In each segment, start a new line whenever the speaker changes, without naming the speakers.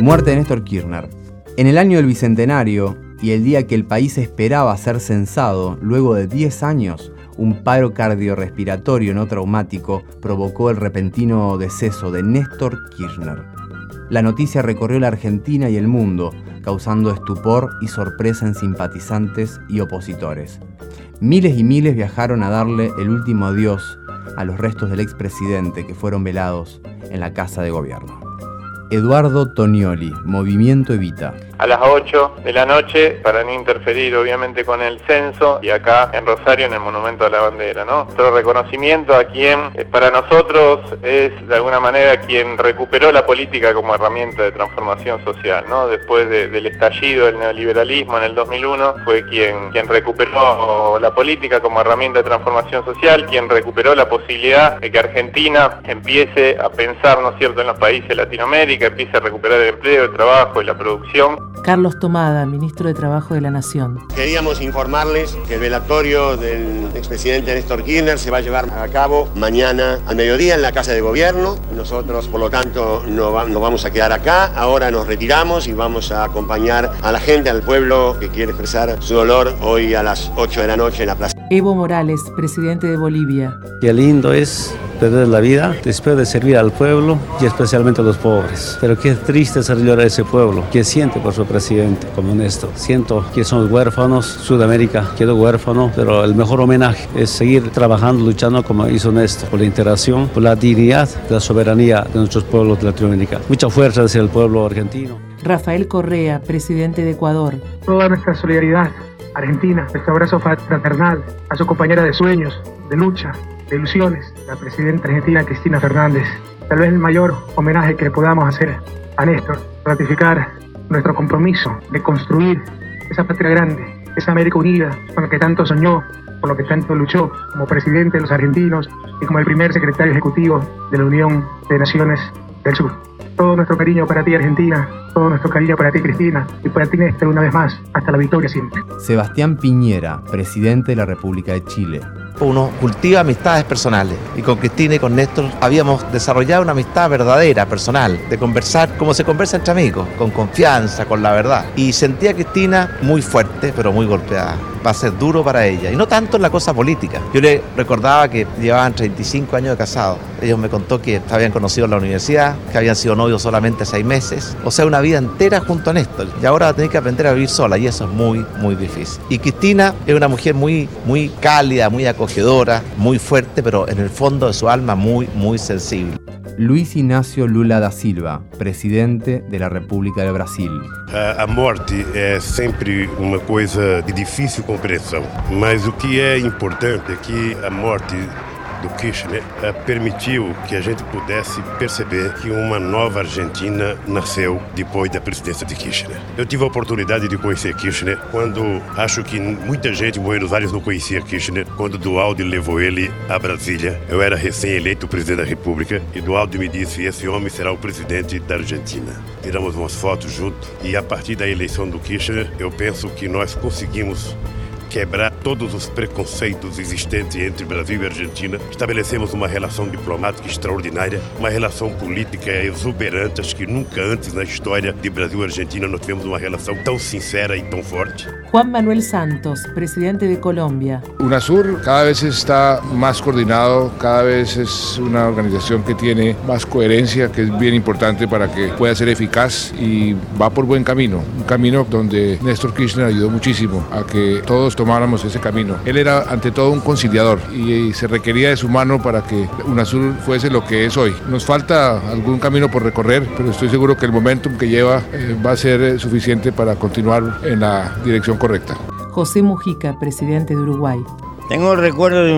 Muerte de Néstor Kirchner. En el año del Bicentenario y el día que el país esperaba ser censado, luego de 10 años, un paro cardiorrespiratorio no traumático provocó el repentino deceso de Néstor Kirchner. La noticia recorrió la Argentina y el mundo, causando estupor y sorpresa en simpatizantes y opositores. Miles y miles viajaron a darle el último adiós a los restos del expresidente que fueron velados en la Casa de Gobierno. Eduardo Tonioli, Movimiento Evita.
A las 8 de la noche, para no interferir obviamente con el censo, y acá en Rosario en el Monumento a la Bandera, ¿no? Nuestro reconocimiento a quien para nosotros es de alguna manera quien recuperó la política como herramienta de transformación social, ¿no? Después del estallido del neoliberalismo en el 2001, fue quien recuperó la política como herramienta de transformación social, quien recuperó la posibilidad de que Argentina empiece a pensar, ¿no es cierto?, en los países de Latinoamérica, empiece a recuperar el empleo, el trabajo y la producción.
Carlos Tomada, ministro de Trabajo de la Nación.
Queríamos informarles que el velatorio del expresidente Néstor Kirchner se va a llevar a cabo mañana al mediodía en la Casa de Gobierno. Nosotros, por lo tanto, no vamos a quedar acá. Ahora nos retiramos y vamos a acompañar a la gente, al pueblo que quiere expresar su dolor hoy a las 8 de la noche en la plaza.
Evo Morales, presidente de Bolivia.
Qué lindo es perder la vida después de servir al pueblo y especialmente a los pobres. Pero qué triste es ayudar a ese pueblo que siente por su presidente como Néstor. Siento que somos huérfanos, Sudamérica quedó huérfano, pero el mejor homenaje es seguir trabajando, luchando como hizo Néstor, por la integración, por la dignidad, la soberanía de nuestros pueblos de Latinoamérica. Mucha fuerza hacia el pueblo argentino.
Rafael Correa, presidente de Ecuador.
Toda nuestra solidaridad Argentina, nuestro abrazo fraternal a su compañera de sueños, de lucha, de ilusiones, la presidenta argentina Cristina Fernández. Tal vez el mayor homenaje que le podamos hacer a Néstor, ratificar nuestro compromiso de construir esa patria grande, esa América unida, con la que tanto soñó, por lo que tanto luchó como presidente de los argentinos y como el primer secretario ejecutivo de la Unión de Naciones del Sur. Todo nuestro cariño para ti, Argentina, todo nuestro cariño para ti, Cristina, y para ti, Néstor, una vez más, hasta la victoria siempre.
Sebastián Piñera, presidente de la República de Chile.
Uno cultiva amistades personales y con Cristina y con Néstor habíamos desarrollado una amistad verdadera, personal, de conversar como se conversa entre amigos, con confianza, con la verdad. Y sentía a Cristina muy fuerte, pero muy golpeada. Va a ser duro para ella, y no tanto en la cosa política. Yo le recordaba que llevaban 35 años de casados. Ellos me contó que se habían conocido en la universidad, que habían sido novios solamente 6 meses, o sea, una vida entera junto a Néstor. Y ahora va a tener que aprender a vivir sola, y eso es muy, muy difícil. Y Cristina es una mujer muy, muy cálida, muy acogedora, muy fuerte, pero en el fondo de su alma muy, muy sensible.
Luiz Inácio Lula da Silva, presidente de la República de Brasil.
A morte é sempre uma coisa de difícil compreensão, mas o que é importante é que a morte do Kirchner permitiu que a gente pudesse perceber que uma nova Argentina nasceu depois da presidência de Kirchner. Eu tive a oportunidade de conhecer Kirchner quando acho que muita gente em Buenos Aires não conhecia Kirchner, quando Duhalde levou ele a Brasília. Eu era recém-eleito presidente da República e Duhalde me disse: esse homem será o presidente da Argentina. Tiramos umas fotos juntos e a partir da eleição do Kirchner eu penso que nós conseguimos quebrar todos os preconceitos existentes entre Brasil e Argentina. Estabelecemos uma relação diplomática extraordinária, uma relação política exuberante. Acho que nunca antes na história de Brasil e Argentina nós tivemos uma relação tão sincera e tão forte.
Juan Manuel Santos, presidente de Colombia.
UNASUR cada vez está más coordinado, cada vez es una organización que tiene más coherencia, que es bien importante para que pueda ser eficaz y va por buen camino. Un camino donde Néstor Kirchner ayudó muchísimo a que todos tomáramos ese camino. Él era ante todo un conciliador y se requería de su mano para que UNASUR fuese lo que es hoy. Nos falta algún camino por recorrer, pero estoy seguro que el momentum que lleva va a ser suficiente para continuar en la dirección correcta.
José Mujica, presidente de Uruguay.
Tengo el recuerdo de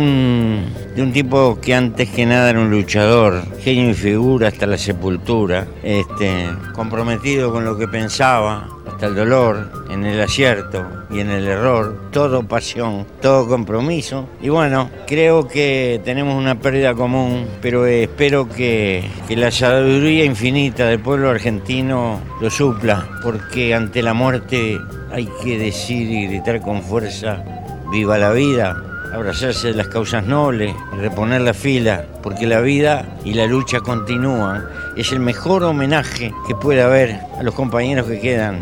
un tipo que antes que nada era un luchador, genio y figura hasta la sepultura, comprometido con lo que pensaba, hasta el dolor, en el acierto y en el error, todo pasión, todo compromiso. Y bueno, creo que tenemos una pérdida común, pero espero que la sabiduría infinita del pueblo argentino lo supla, porque ante la muerte hay que decir y gritar con fuerza: viva la vida, abrazarse de las causas nobles, reponer la fila, porque la vida y la lucha continúan. Es el mejor homenaje que puede haber a los compañeros que quedan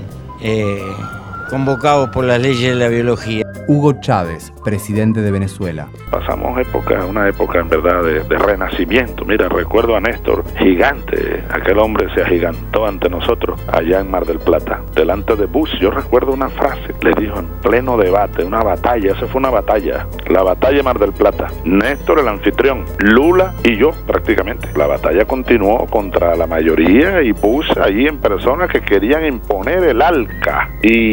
convocados por las leyes de la biología.
Hugo Chávez, presidente de Venezuela.
Pasamos una época en verdad de renacimiento. Mira, recuerdo a Néstor, gigante, aquel hombre se agigantó ante nosotros allá en Mar del Plata, delante de Bush. Yo recuerdo una frase, le dijo en pleno debate, una batalla, esa fue una batalla, la batalla de Mar del Plata. Néstor el anfitrión, Lula y yo prácticamente. La batalla continuó contra la mayoría y Bush allí en persona que querían imponer el ALCA.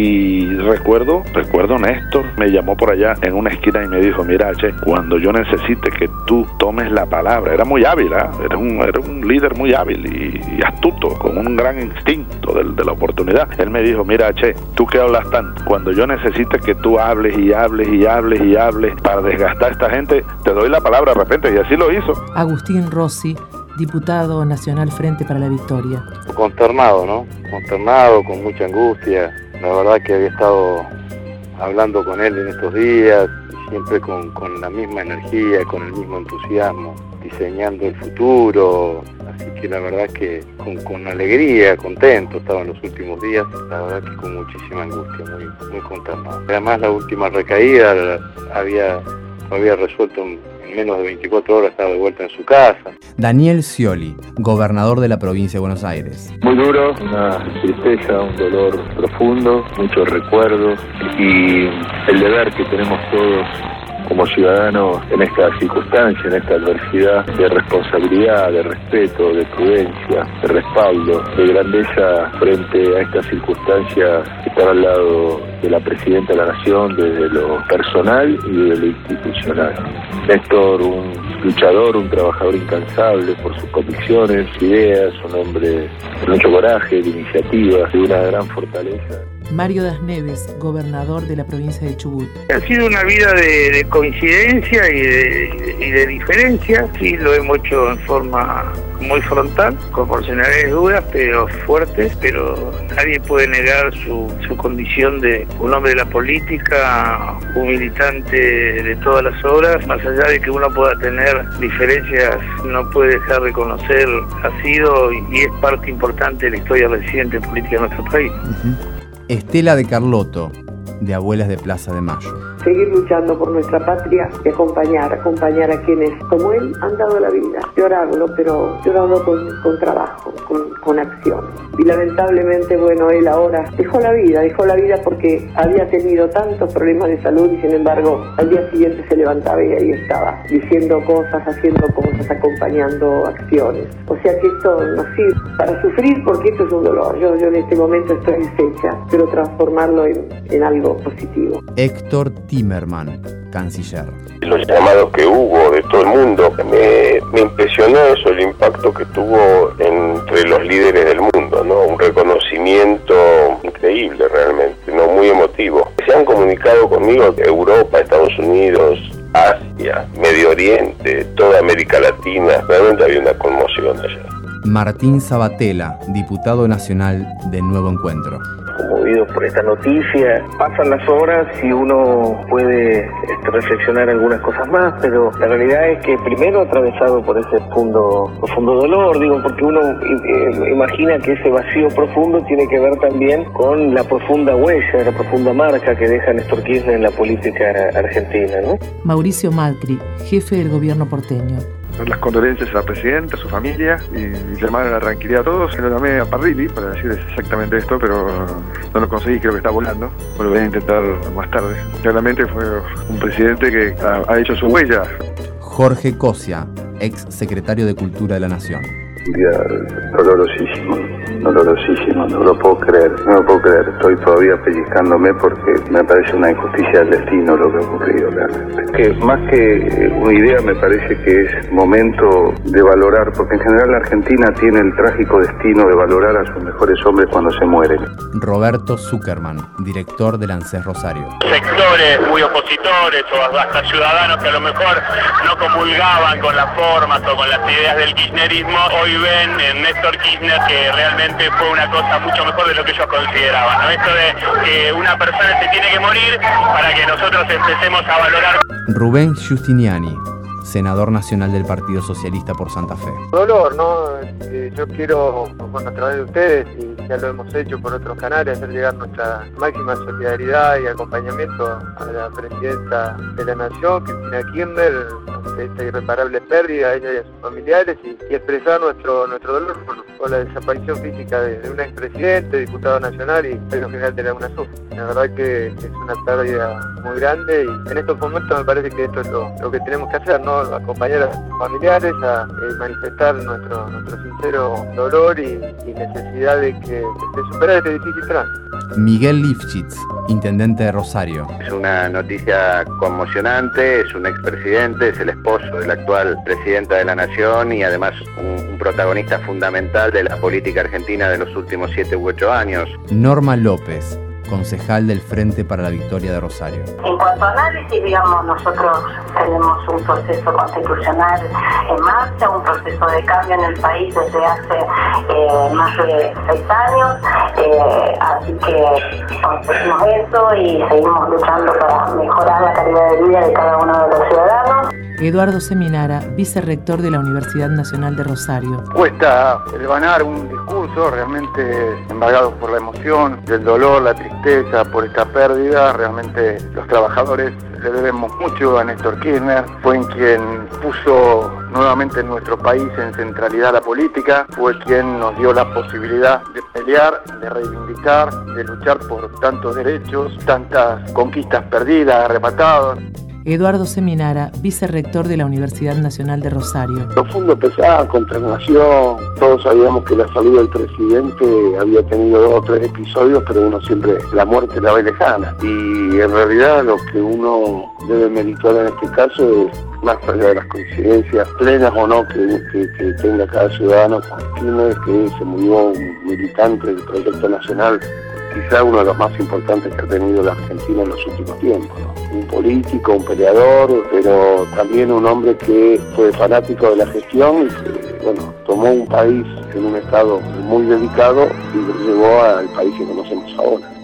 Y recuerdo Néstor me llamó por allá en una esquina y me dijo, mira, che, cuando yo necesite que tú tomes la palabra, era muy hábil, era un líder muy hábil y astuto, con un gran instinto de la oportunidad. Él me dijo, mira, che, tú que hablas tanto, cuando yo necesite que tú hables y hables y hables y hables para desgastar a esta gente, te doy la palabra de repente, y así lo hizo.
Agustín Rossi, diputado nacional Frente para la Victoria.
Consternado, ¿no? Consternado, con mucha angustia. La verdad que había estado hablando con él en estos días, siempre con la misma energía, con el mismo entusiasmo, diseñando el futuro. Así que la verdad que con alegría, contento estaba en los últimos días, la verdad que con muchísima angustia, muy consternado. Además la última recaída había resuelto en menos de 24 horas, estaba de vuelta en su casa.
Daniel Scioli, gobernador de la provincia de Buenos Aires.
Muy duro, una tristeza, un dolor profundo, muchos recuerdos y el deber que tenemos todos como ciudadanos en esta circunstancia, en esta adversidad, de responsabilidad, de respeto, de prudencia, de respaldo, de grandeza frente a esta circunstancia, estar al lado de la Presidenta de la Nación desde lo personal y desde lo institucional. Néstor, un luchador, un trabajador incansable por sus convicciones, ideas, un hombre de mucho coraje, de iniciativa, de una gran fortaleza.
Mario Das Neves, gobernador de la provincia de Chubut.
Ha sido una vida de coincidencia y de diferencia. Sí, lo hemos hecho en forma muy frontal, con personalidades duras, pero fuertes, pero nadie puede negar su condición de un hombre de la política, un militante de todas las obras. Más allá de que uno pueda tener diferencias, no puede dejar de conocer, ha sido y es parte importante de la historia reciente política de nuestro país.
Estela de Carlotto, de Abuelas de Plaza de Mayo.
Seguir luchando por nuestra patria y acompañar a quienes, como él, han dado la vida. Llorarlo, pero llorarlo con trabajo, con acción. Y lamentablemente, bueno, él ahora dejó la vida porque había tenido tantos problemas de salud y sin embargo, al día siguiente se levantaba y ahí estaba, diciendo cosas, haciendo cosas, acompañando acciones. O sea que esto nos sirve para sufrir porque esto es un dolor. Yo en este momento estoy deshecha, pero transformarlo en algo positivo.
Héctor Timerman, canciller.
Los llamados que hubo de todo el mundo, me impresionó eso, el impacto que tuvo entre los líderes del mundo, ¿no? Un reconocimiento increíble realmente, ¿no? Muy emotivo. Se han comunicado conmigo de Europa, Estados Unidos, Asia, Medio Oriente, toda América Latina, realmente había una conmoción allá.
Martín Sabatella, diputado nacional de Nuevo Encuentro.
Conmovido por esta noticia, pasan las horas y uno puede reflexionar algunas cosas más, pero la realidad es que primero atravesado por ese profundo dolor, porque uno imagina que ese vacío profundo tiene que ver también con la profunda huella, la profunda marca que deja Néstor Kirchner en la política argentina, ¿no?
Mauricio Macri, jefe del gobierno porteño.
Las condolencias a la presidenta, a su familia y llamar a la tranquilidad a todos. Se lo llamé a Parrilli para decir exactamente esto, pero no lo conseguí, creo que está volando. Lo voy a intentar más tarde. Claramente fue un presidente que ha hecho su huella.
Jorge Cosia, ex secretario de Cultura de la Nación.
Un día dolorosísimo, no lo puedo creer, estoy todavía pellizcándome porque me parece una injusticia del destino lo que ha ocurrido realmente. Que más que una idea me parece que es momento de valorar, porque en general la Argentina tiene el trágico destino de valorar a sus mejores hombres cuando se mueren.
Roberto Zuckerman, director del ANSES Rosario.
Sectores muy opositores o hasta ciudadanos que a lo mejor no comulgaban con las formas o con las ideas del kirchnerismo, hoy ven en Néstor Kirchner que realmente realmente fue una cosa mucho mejor de lo que ellos consideraban, ¿no? Esto de que una persona se tiene que morir para que nosotros empecemos a valorar.
Rubén Giustiniani, senador nacional del Partido Socialista por Santa Fe.
Dolor, ¿no? Yo quiero, bueno, a través de ustedes, y ya lo hemos hecho por otros canales, hacer llegar nuestra máxima solidaridad y acompañamiento a la presidenta de la Nación, Cristina Kirchner, ante esta irreparable pérdida a ella y a sus familiares, y expresar nuestro dolor por la desaparición física de un expresidente, diputado nacional y secretario general de la UNASUR. La verdad que es una pérdida muy grande y en estos momentos me parece que esto es lo que tenemos que hacer, ¿no? Acompañar a sus familiares, a manifestar nuestro sincero dolor y necesidad de superar este difícil trance.
Miguel Lifchitz, intendente de Rosario.
Es una noticia conmocionante, es un expresidente, es el esposo de la actual presidenta de la Nación y además un protagonista fundamental de la política argentina de los últimos 7 u 8 años.
Norma López, concejal del Frente para la Victoria de Rosario.
En cuanto a análisis, digamos, nosotros tenemos un proceso constitucional en marcha, un proceso de cambio en el país desde hace más de 6 años, así que conseguimos eso y seguimos luchando para mejorar la calidad de vida de cada uno de los ciudadanos.
Eduardo Seminara, vicerrector de la Universidad Nacional de Rosario.
Cuesta elvanar un discurso realmente embargado por la emoción, del dolor, la tristeza por esta pérdida. Realmente los trabajadores le debemos mucho a Néstor Kirchner, fue quien puso nuevamente en nuestro país en centralidad la política, fue quien nos dio la posibilidad de pelear, de reivindicar, de luchar por tantos derechos, tantas conquistas perdidas, arrebatadas.
Eduardo Seminara, vicerrector de la Universidad Nacional de Rosario.
Profundo pesar, consternación. Todos sabíamos que la salud del presidente había tenido 2 o 3 episodios, pero uno siempre la muerte la ve lejana. Y en realidad lo que uno debe meditar en este caso es, más allá de las coincidencias plenas o no que tenga cada ciudadano con Kirchner, que se murió un militante del Proyecto Nacional, quizá uno de los más importantes que ha tenido la Argentina en los últimos tiempos, ¿no? Un político, un peleador, pero también un hombre que fue fanático de la gestión y que, bueno, tomó un país en un estado muy delicado y lo llevó al país que conocemos ahora.